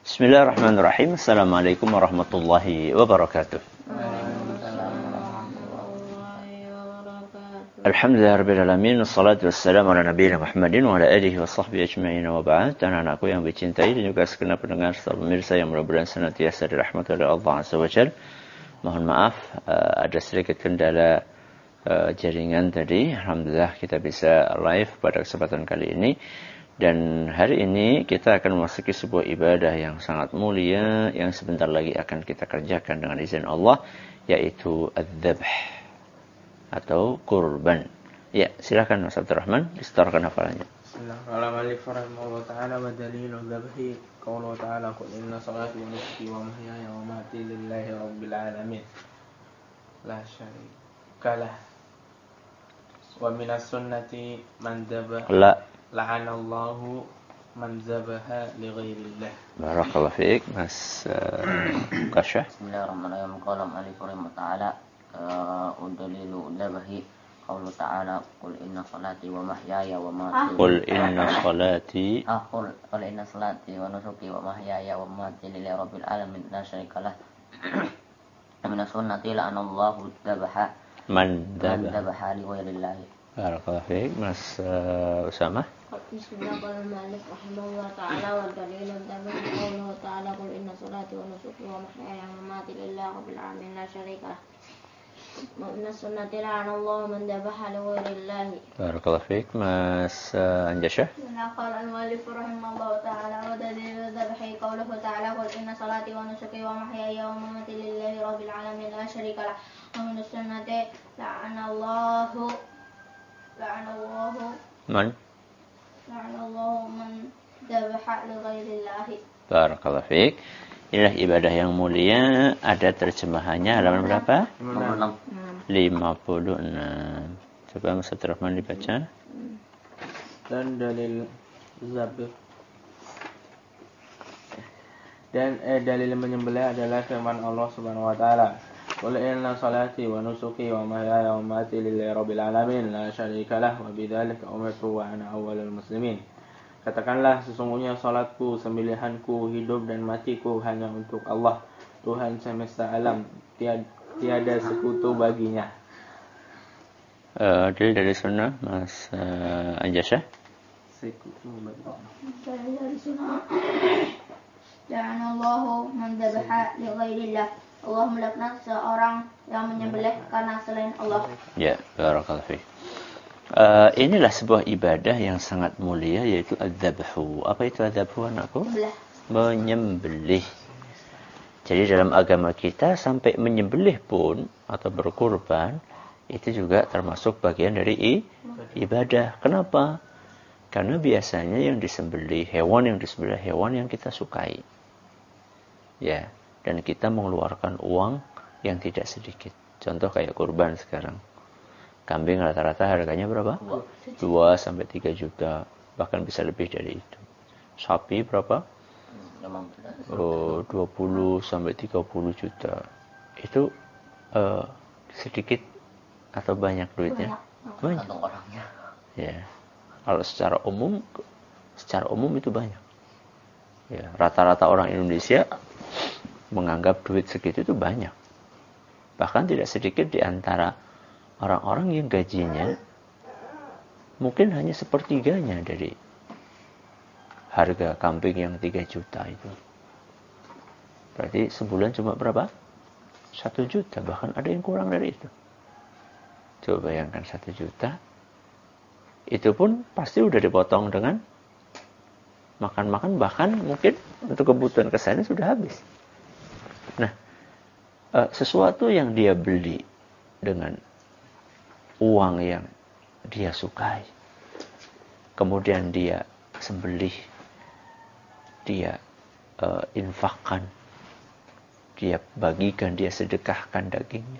Bismillahirrahmanirrahim. Assalamualaikum warahmatullahi wabarakatuh. Alhamdulillahirrahmanirrahim. Assalatu wassalamu ala nabiyina Muhammadin wa ala alihi wa sahbihi ajma'in wa ba'd. Anak-anakku yang dicintai dan juga segenap pendengar serta pemirsa yang mudah-mudahan senantiasa dirahmati oleh Allah Azza wa Jalla. Mohon maaf ada sedikit kendala jaringan tadi. Alhamdulillah kita bisa live pada kesempatan kali ini. Dan hari ini kita akan memasuki sebuah ibadah yang sangat mulia yang sebentar lagi akan kita kerjakan dengan izin Allah, yaitu adzabh atau kurban. Ya, silakan Mas Abdul Rahman, disetorkan hafalannya. Bismillahirrahmanirrahim. Ta'ala wa dalilu dzabhi qaulu ta'ala qul inna salati wa nusuki wa mahyaya wa mamati lillahi rabbil alamin la syarika lah wa minas sunnati man dzabha la'anallahu man zabaha li ghairillah. Barakallahu fiik Mas Kasyah. Bismillahirrahmanirrahim. Qala al-alif ta'ala udalilu dzabhi qaulu ta'ala qul inna salati wa mahyaya wa mamati Qul inna salati qul inna salati wa nusuki wa mahyaya wa mamati lillahi rabbil alamin la syarikalah min sunnati la'anallahu dzabaha man dzabaha li ghairillah. Barakallahu fiik Mas Usama. Bismillahirrahmanirrahim. Rahimahullah ta'ala wa dalilun dzabhi qauluhu ta'ala qul inna salati wa nusuki wa mahyaya wa mamati lillahi rabbil alamin la syarika lah. Inna sunnati la'anallahu man dzabaha li ghairillah. Barakallahu fiik Mas Anjasya. Qala al-muallif rahimahullah ta'ala wa dalilun dzabhi qauluhu ta'ala qul inna salati wa nusuki wa mahyaya wa mamati lillahi rabbil alamin la syarika lah. Wa min sunnati la'anallahu man dzabaha li ghairillah. Barakallahu fiik. Inilah ibadah yang mulia. Ada terjemahannya halaman berapa? 56. Coba Mas Abdul Rahman dibaca. Dan dalil zabih dan dalil menyembelih adalah firman Allah Subhanahu wa taala. Qul inna salati wa nusuki wa mahyaya wa mamati lillahi rabbil alamin la syarika lah wa bidzalika umirtu wa ana awwalul muslimin. Katakanlah, sesungguhnya salatku, sembelihanku, hidup dan matiku hanya untuk Allah, Tuhan semesta alam, tiada sekutu baginya. Dari sunnah Mas Anjasya. Sekutu baginya. Dari sunnah la'anallahu man dzabaha li ghairillah. Allah melaknat seorang yang menyembelih karena selain Allah. Ya, barakallahu fiik. Inilah sebuah ibadah yang sangat mulia, yaitu adzabhu. Apa itu adzabhu, anakku? Menyembelih. Jadi dalam agama kita sampai menyembelih pun atau berkurban itu juga termasuk bagian dari ibadah. Kenapa? Karena biasanya yang disembelih, hewan yang kita sukai. Ya, dan kita mengeluarkan uang yang tidak sedikit. Contoh kayak kurban sekarang. Kambing rata-rata harganya berapa? 2 sampai 3 juta. Bahkan bisa lebih dari itu. Sapi berapa? 20 sampai 30 juta. Itu sedikit atau banyak duitnya? Banyak. Ya. Kalau secara umum itu banyak. Ya, rata-rata orang Indonesia menganggap duit segitu itu banyak. Bahkan tidak sedikit di antara orang-orang yang gajinya mungkin hanya sepertiganya dari harga kambing yang 3 juta itu. Berarti sebulan cuma berapa? 1 juta, bahkan ada yang kurang dari itu. Coba bayangkan 1 juta. Itu pun pasti udah dipotong dengan makan-makan, bahkan mungkin untuk kebutuhan keseharian sudah habis. Nah, sesuatu yang dia beli dengan uang yang dia sukai, kemudian dia sembelih, dia infakkan, dia bagikan, dia sedekahkan dagingnya,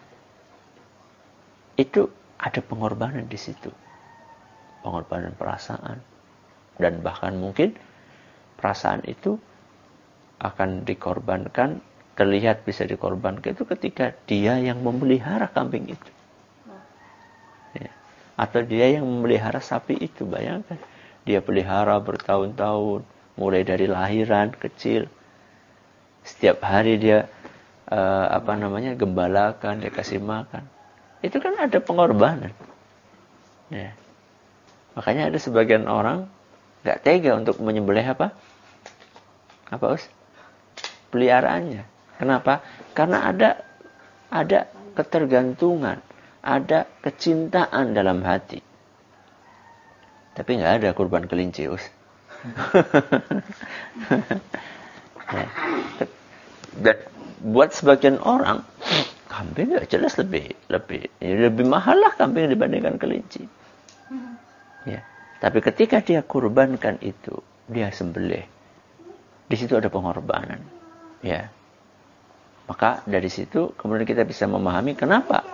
itu ada pengorbanan di situ, pengorbanan perasaan, dan bahkan mungkin perasaan itu akan dikorbankan, terlihat bisa dikorbankan itu ketika dia yang memelihara kambing itu. Ya. Atau dia yang memelihara sapi itu. Bayangkan, dia pelihara bertahun-tahun, mulai dari lahiran kecil, setiap hari dia gembalakan, dia kasih makan. Itu kan ada pengorbanan. Ya. Makanya ada sebagian orang nggak tega untuk menyembelih apa Us? Peliharaannya. Kenapa? Karena ada ketergantungan, ada kecintaan dalam hati. Tapi nggak ada kurban kelinci, Us. Ya. Dan buat sebagian orang, kambing ya jelas lebih mahal lah kambing dibandingkan kelinci. Ya. Tapi ketika dia kurbankan itu, dia sembelih. Di situ ada pengorbanan. Ya. Maka dari situ kemudian kita bisa memahami kenapa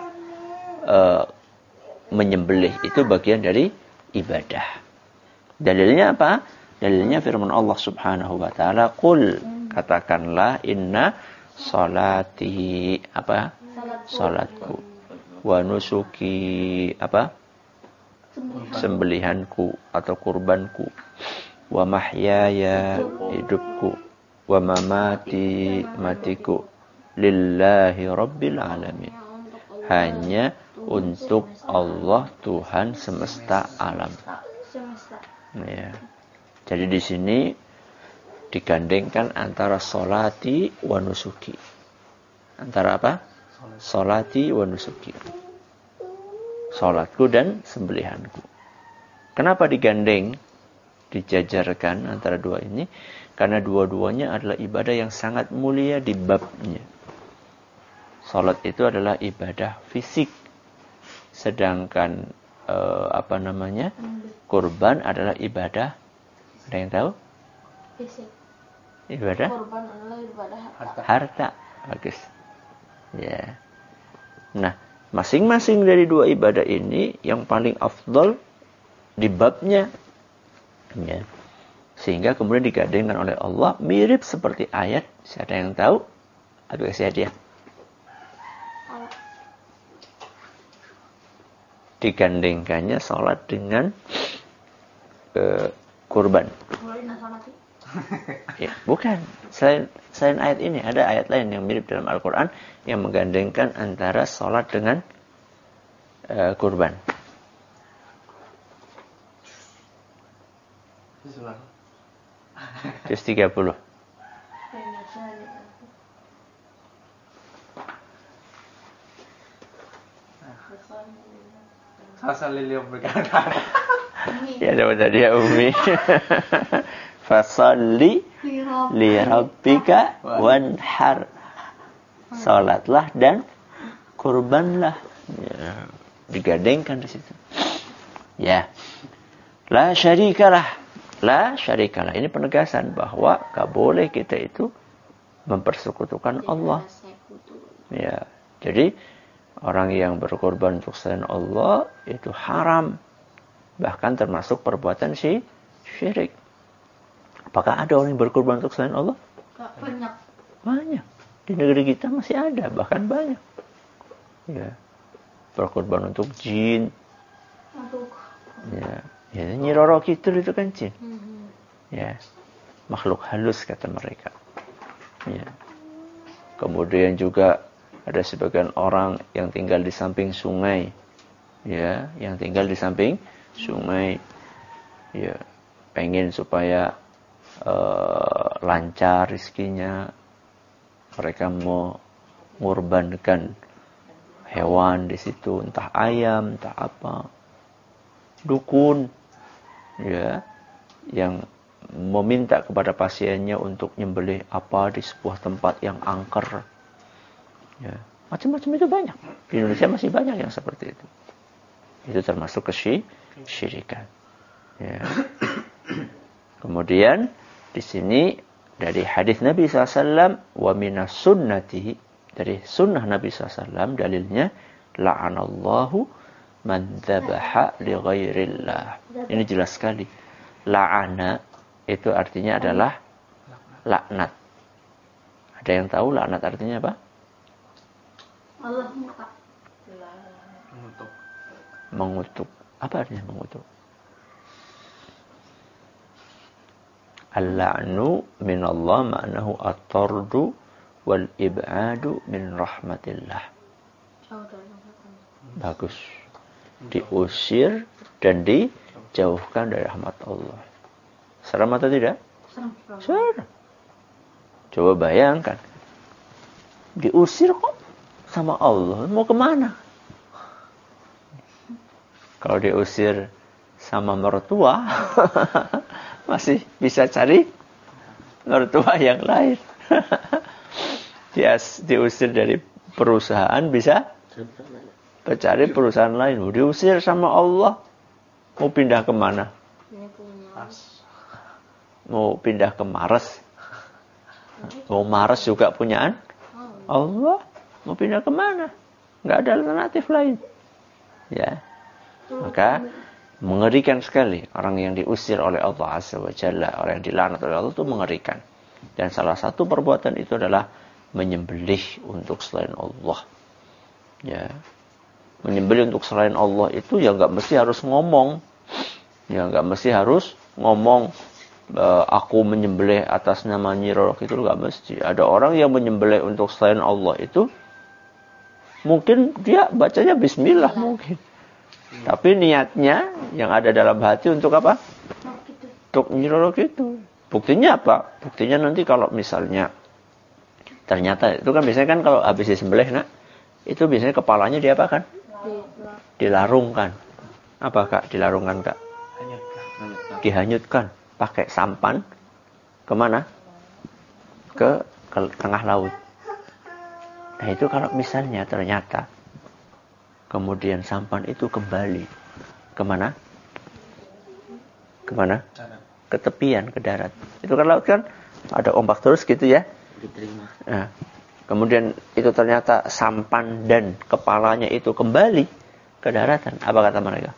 menyembelih itu bagian dari ibadah. Dalilnya apa? Dalilnya firman Allah Subhanahu wa taala, "Qul," katakanlah, "inna sholati," apa? Salatku. "Wa nusuki," apa? Sembelihanku atau kurbanku. "Wa mahyaya," hidupku. "Wa mamati," matiku. "Lillahi rabbil alamin." Hanya untuk Allah, Tuhan semesta alam. Ya. Jadi di sini digandengkan antara sholati wa nusuki. Antara apa? Sholati wa nusuki. Sholatku dan sembelihanku. Kenapa digandeng? Dijajarkan antara dua ini? Karena dua-duanya adalah ibadah yang sangat mulia di babnya. Sholat itu adalah ibadah fisik. Sedangkan kurban adalah ibadah. Ada yang tahu? Fisik. Ibadah? Kurban adalah ibadah Harta. Bagus. Ya. Nah, masing-masing dari dua ibadah ini yang paling afdal di babnya. Ya. Sehingga kemudian digandengkan oleh Allah mirip seperti ayat. Siapa yang tahu? Aku kasih hadiah. Digandengkannya sholat dengan kurban. Ya, bukan. Selain ayat ini, ada ayat lain yang mirip dalam Al-Quran yang menggandengkan antara sholat dengan kurban. Juz 30. Fasalil berkata. Ya dapat hadiah Umi. Fasalli li rabbika wanhar. Salatlah dan kurbanlah. Ya, digandengkan di situ. Ya. La syarikalah. La syarikalah. Ini penegasan bahwa enggak boleh kita itu mempersekutukan Allah. Ya. Jadi orang yang berkorban untuk selain Allah itu haram. Bahkan termasuk perbuatan syirik. Apakah ada orang yang berkorban untuk selain Allah? Banyak. Banyak. Di negeri kita masih ada, bahkan banyak. Ya. Berkorban untuk jin. Ya. Ya, Nyi Roro Kidul itu kan jin. Ya. Makhluk halus kata mereka. Ya. Kemudian juga ada sebagian orang yang tinggal di samping sungai. Ya, yang tinggal di samping sungai. Ya, pengen supaya lancar rezekinya. Mereka mau mengorbankan hewan di situ, entah ayam, entah apa. Dukun, ya, yang meminta kepada pasiennya untuk nyembelih apa di sebuah tempat yang angker. Ya, macam-macam itu banyak. Di Indonesia masih banyak yang seperti itu. Itu termasuk kesyirikan. Ya. Kemudian di sini dari hadis Nabi SAW, wa minas sunnati, dari sunnah Nabi SAW, dalilnya la'anallahu man dzabaha li ghairillah. Ini jelas sekali. La'ana itu artinya adalah laknat. Ada yang tahu laknat artinya apa? Allah murka. Mengutuk. Apa artinya mengutuk? Al-la'nu min Allah ma'nahu at-tardu wal ib'adu min rahmatillah. Bagus. Diusir dan dijauhkan dari rahmat Allah. Seram atau tidak? Seram. Coba bayangkan. Diusir kok sama Allah. Mau kemana? Kalau diusir sama mertua, masih bisa cari mertua yang lain. Diusir dari perusahaan, bisa cari perusahaan lain. Diusir sama Allah, mau pindah kemana? Mau pindah ke Mars. Mau Mars juga punyaan Allah. Mau pindah kemana? Nggak ada alternatif lain. Ya. Maka mengerikan sekali orang yang diusir oleh Allah Azza wa Jalla, orang yang dilaknat oleh Allah itu mengerikan. Dan salah satu perbuatan itu adalah menyembelih untuk selain Allah. Ya. Menyembelih untuk selain Allah itu ya nggak mesti harus ngomong. Ya nggak mesti harus ngomong aku menyembelih atas nama Nyi Roro Kidul, nggak mesti. Ada orang yang menyembelih untuk selain Allah itu mungkin dia bacanya bismillah mungkin. Tapi niatnya yang ada dalam hati untuk apa? Untuk Nyi Roro Kidul. Buktinya apa? Buktinya nanti kalau misalnya ternyata itu kan biasanya kan kalau habis disembelih nak, itu biasanya kepalanya diapakan? Dilarungkan. Apa Kak? Dilarungkan Kak? Dihanyutkan pakai sampan. Kemana? Ke tengah laut. Nah itu kalau misalnya ternyata kemudian sampan itu kembali kemana? Kemana? Ke tepian, ke darat. Itu kan laut kan ada ombak terus gitu ya. Nah, kemudian itu ternyata sampan dan kepalanya itu kembali ke daratan. Apa kata mereka?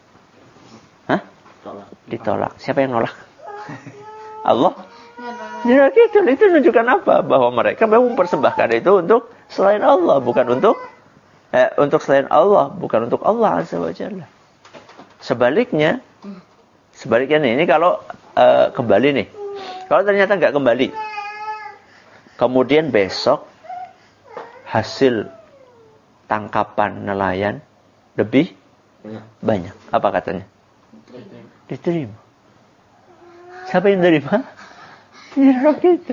Hah? Ditolak. Siapa yang nolak? Allah? Ya gitu. Itu menunjukkan apa? Bahwa mereka memang mempersembahkan itu untuk selain Allah, bukan untuk selain Allah, bukan untuk Allah Azza wa Jalla. Sebaliknya nih, ini kalau kembali nih. Kalau ternyata nggak kembali, kemudian besok hasil tangkapan nelayan lebih banyak. Apa katanya? Diterima. Siapa yang terima? Ya gitu.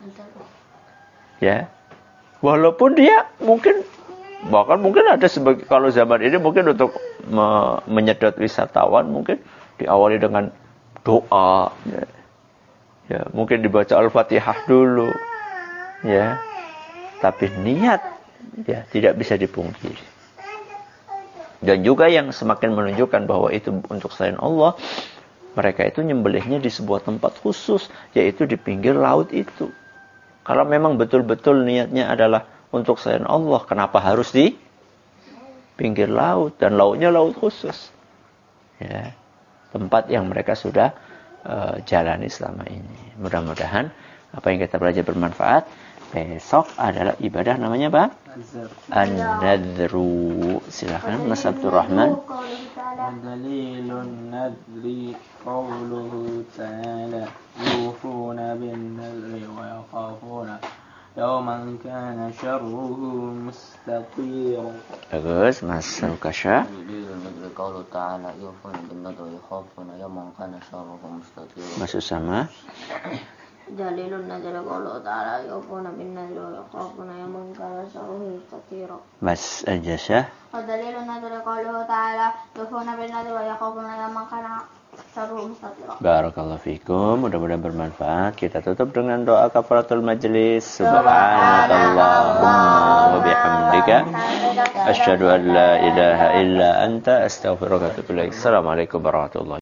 Ya. Walaupun dia bahkan mungkin ada sebagai, kalau zaman ini mungkin untuk menyedot wisatawan mungkin diawali dengan doa, ya mungkin dibaca Al-Fatihah dulu, ya. Tapi niat ya tidak bisa dipungkiri. Dan juga yang semakin menunjukkan bahwa itu untuk selain Allah, mereka itu nyembelihnya di sebuah tempat khusus, yaitu di pinggir laut itu. Kalau memang betul-betul niatnya adalah untuk selain Allah, kenapa harus di pinggir laut? Dan lautnya laut khusus. Ya, tempat yang mereka sudah jalani selama ini. Mudah-mudahan apa yang kita belajar bermanfaat. Besok adalah ibadah namanya apa? An-nadhru. Silakan Mas Abdul Rahman. Dalilun nadri qawluhu ta'ala yufuna bin nadri wa yakhafuna yawman kana syarruhu mustatir. Bagus, Mas Sukasha. Dalilun nadri qawluhu ta'ala yufuna bin nadri wa yakhafuna yawman kana syarruhu mustatir. Mas Usama. Dalilun nadri qawluhu ta'ala yufuna bin nadri wa yakhafuna yawman kana syarruhu mustatir. Mas Ajasah. Dalilun nadri qawluhu ta'ala yufuna bin nadri wa yakhafuna yawman kana syarruhu mustatir. Barakallahu fikum, mudah-mudahan bermanfaat. Kita tutup dengan doa kafaratul majlis. Subhanakallahumma wa bihamdika asyhadu an la ilaha illa anta astaghfiruka wa atubu ilaik. Assalamualaikum warahmatullahi